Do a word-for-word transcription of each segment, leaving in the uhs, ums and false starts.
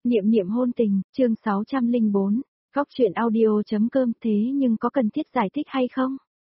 Niệm niệm hôn tình, chương sáu trăm lẻ bốn, Góc truyện audio.com thế nhưng có cần thiết giải thích hay không?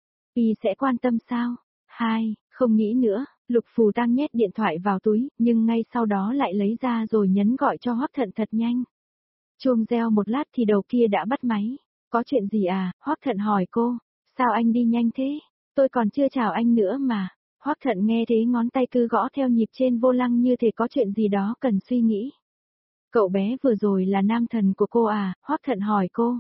Y sẽ quan tâm sao? Hai, không nghĩ nữa, Lục Phù Tăng nhét điện thoại vào túi, nhưng ngay sau đó lại lấy ra rồi nhấn gọi cho Hoắc Thận thật nhanh. Chuông reo một lát thì đầu kia đã bắt máy. Có chuyện gì à? Hoắc Thận hỏi cô. Sao anh đi nhanh thế? Tôi còn chưa chào anh nữa mà. Hoắc Thận nghe thế ngón tay cứ gõ theo nhịp trên vô lăng như thể có chuyện gì đó cần suy nghĩ. Cậu bé vừa rồi là nam thần của cô à? Hoắc Thận hỏi cô.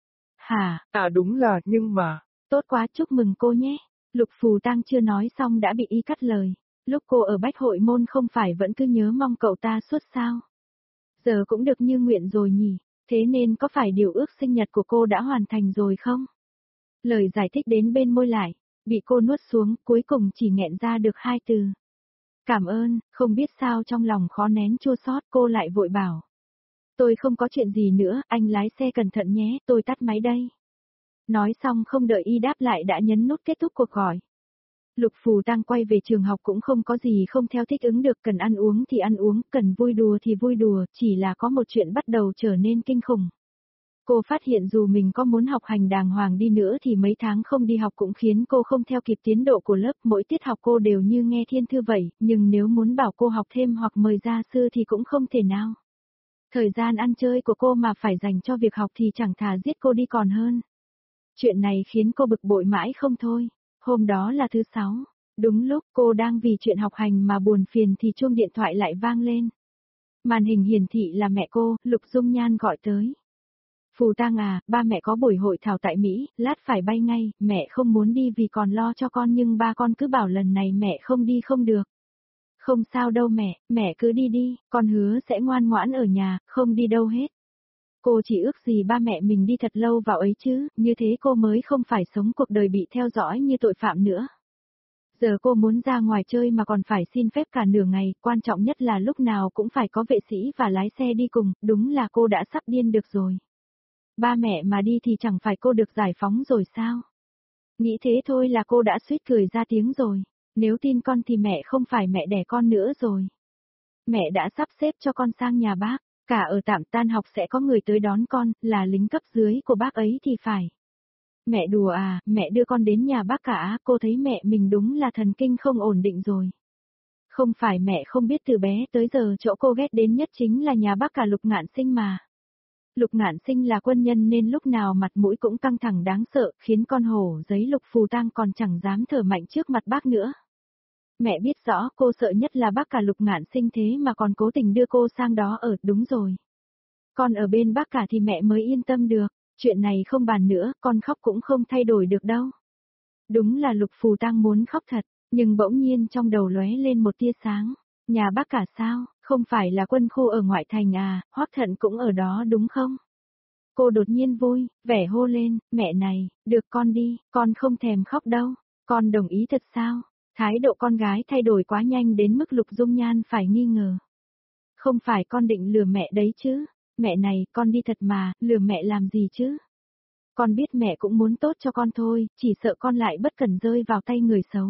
Hả? À đúng là, nhưng mà... Tốt quá, chúc mừng cô nhé. Lục Phù Tăng chưa nói xong đã bị y cắt lời. Lúc cô ở Bách Hội Môn không phải vẫn cứ nhớ mong cậu ta suốt sao? Giờ cũng được như nguyện rồi nhỉ, thế nên có phải điều ước sinh nhật của cô đã hoàn thành rồi không? Lời giải thích đến bên môi lại, bị cô nuốt xuống, cuối cùng chỉ nghẹn ra được hai từ. Cảm ơn, không biết sao trong lòng khó nén chua xót, cô lại vội bảo. Tôi không có chuyện gì nữa, anh lái xe cẩn thận nhé, tôi tắt máy đây. Nói xong không đợi y đáp lại đã nhấn nút kết thúc cuộc gọi. Lục Phù Tăng quay về trường học cũng không có gì không theo thích ứng được, cần ăn uống thì ăn uống, cần vui đùa thì vui đùa, chỉ là có một chuyện bắt đầu trở nên kinh khủng. Cô phát hiện dù mình có muốn học hành đàng hoàng đi nữa thì mấy tháng không đi học cũng khiến cô không theo kịp tiến độ của lớp, mỗi tiết học cô đều như nghe thiên thư vậy, nhưng nếu muốn bảo cô học thêm hoặc mời gia sư thì cũng không thể nào. Thời gian ăn chơi của cô mà phải dành cho việc học thì chẳng thà giết cô đi còn hơn. Chuyện này khiến cô bực bội mãi không thôi. Hôm đó là thứ sáu, đúng lúc cô đang vì chuyện học hành mà buồn phiền thì chuông điện thoại lại vang lên. Màn hình hiển thị là mẹ cô, Lục Dung Nhan gọi tới. Phù Tăng à, ba mẹ có buổi hội thảo tại Mỹ, lát phải bay ngay, mẹ không muốn đi vì còn lo cho con nhưng ba con cứ bảo lần này mẹ không đi không được. Không sao đâu mẹ, mẹ cứ đi đi, con hứa sẽ ngoan ngoãn ở nhà, không đi đâu hết. Cô chỉ ước gì ba mẹ mình đi thật lâu vào ấy chứ, như thế cô mới không phải sống cuộc đời bị theo dõi như tội phạm nữa. Giờ cô muốn ra ngoài chơi mà còn phải xin phép cả nửa ngày, quan trọng nhất là lúc nào cũng phải có vệ sĩ và lái xe đi cùng, đúng là cô đã sắp điên được rồi. Ba mẹ mà đi thì chẳng phải cô được giải phóng rồi sao? Nghĩ thế thôi là cô đã suýt cười ra tiếng rồi, nếu tin con thì mẹ không phải mẹ đẻ con nữa rồi. Mẹ đã sắp xếp cho con sang nhà bác. Cả ở tạm tan học sẽ có người tới đón con, là lính cấp dưới của bác ấy thì phải. Mẹ đùa à, mẹ đưa con đến nhà bác cả, cô thấy mẹ mình đúng là thần kinh không ổn định rồi. Không phải mẹ không biết từ bé tới giờ chỗ cô ghét đến nhất chính là nhà bác cả Lục Ngạn Sinh mà. Lục Ngạn Sinh là quân nhân nên lúc nào mặt mũi cũng căng thẳng đáng sợ, khiến con hổ giấy Lục Phù Tăng còn chẳng dám thở mạnh trước mặt bác nữa. Mẹ biết rõ cô sợ nhất là bác cả Lục Ngạn Sinh thế mà còn cố tình đưa cô sang đó ở, đúng rồi. Con ở bên bác cả thì mẹ mới yên tâm được, chuyện này không bàn nữa, con khóc cũng không thay đổi được đâu. Đúng là Lục Phù Tăng muốn khóc thật, nhưng bỗng nhiên trong đầu lóe lên một tia sáng. Nhà bác cả sao, không phải là quân khu ở ngoại thành à, Hoắc Thận cũng ở đó đúng không? Cô đột nhiên vui, vẻ hô lên, mẹ này, được con đi, con không thèm khóc đâu, con đồng ý thật sao? Thái độ con gái thay đổi quá nhanh đến mức Lục Dung Nhan phải nghi ngờ. Không phải con định lừa mẹ đấy chứ? Mẹ này, con đi thật mà, lừa mẹ làm gì chứ? Con biết mẹ cũng muốn tốt cho con thôi, chỉ sợ con lại bất cẩn rơi vào tay người xấu.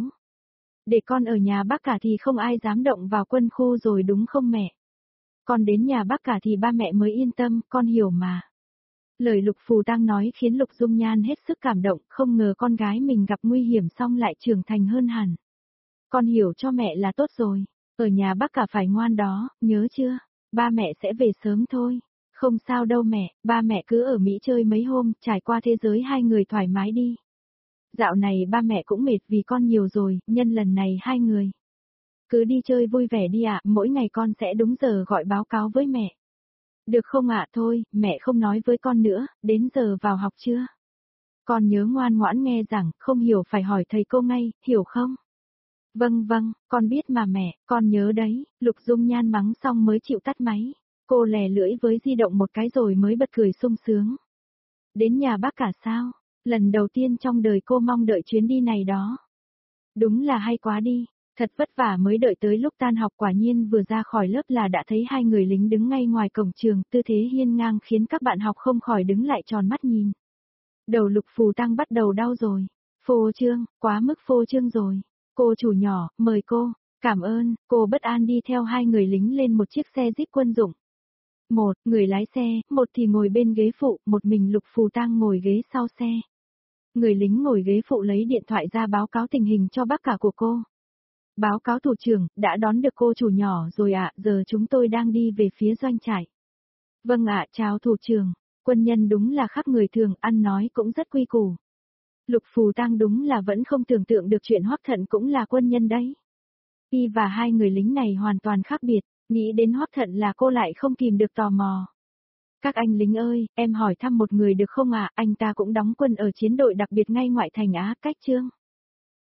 Để con ở nhà bác cả thì không ai dám động vào quân khu rồi đúng không mẹ? Con đến nhà bác cả thì ba mẹ mới yên tâm, con hiểu mà. Lời Lục Phù Tăng nói khiến Lục Dung Nhan hết sức cảm động, không ngờ con gái mình gặp nguy hiểm xong lại trưởng thành hơn hẳn. Con hiểu cho mẹ là tốt rồi, ở nhà bác cả phải ngoan đó, nhớ chưa? Ba mẹ sẽ về sớm thôi. Không sao đâu mẹ, ba mẹ cứ ở Mỹ chơi mấy hôm, trải qua thế giới hai người thoải mái đi. Dạo này ba mẹ cũng mệt vì con nhiều rồi, nhân lần này hai người. Cứ đi chơi vui vẻ đi ạ, mỗi ngày con sẽ đúng giờ gọi báo cáo với mẹ. Được không ạ? Thôi, mẹ không nói với con nữa, đến giờ vào học chưa? Con nhớ ngoan ngoãn nghe giảng, không hiểu phải hỏi thầy cô ngay, hiểu không? Vâng vâng, con biết mà mẹ, con nhớ đấy. Lục Dung Nhan mắng xong mới chịu tắt máy. Cô lè lưỡi với di động một cái rồi mới bật cười sung sướng. Đến nhà bác cả sao? Lần đầu tiên trong đời cô mong đợi chuyến đi này đó. Đúng là hay quá đi, thật vất vả mới đợi tới lúc tan học, quả nhiên vừa ra khỏi lớp là đã thấy hai người lính đứng ngay ngoài cổng trường, tư thế hiên ngang khiến các bạn học không khỏi đứng lại tròn mắt nhìn. Đầu Lục Phù Tăng bắt đầu đau rồi. Phô trương, quá mức phô trương rồi. Cô chủ nhỏ, mời cô. Cảm ơn. Cô bất an đi theo hai người lính lên một chiếc xe jeep quân dụng. Một, người lái xe, một thì ngồi bên ghế phụ, một mình Lục Phù Tang ngồi ghế sau xe. Người lính ngồi ghế phụ lấy điện thoại ra báo cáo tình hình cho bác cả của cô. Báo cáo thủ trưởng, đã đón được cô chủ nhỏ rồi ạ, giờ chúng tôi đang đi về phía doanh trại. Vâng ạ, chào thủ trưởng, quân nhân đúng là khác người thường, ăn nói cũng rất quy củ. Lục Phù Tang đúng là vẫn không tưởng tượng được chuyện Hoắc Thận cũng là quân nhân đấy. Y và hai người lính này hoàn toàn khác biệt, nghĩ đến Hoắc Thận là cô lại không kìm được tò mò. Các anh lính ơi, em hỏi thăm một người được không ạ, anh ta cũng đóng quân ở chiến đội đặc biệt ngay ngoại thành Á Cách Trương.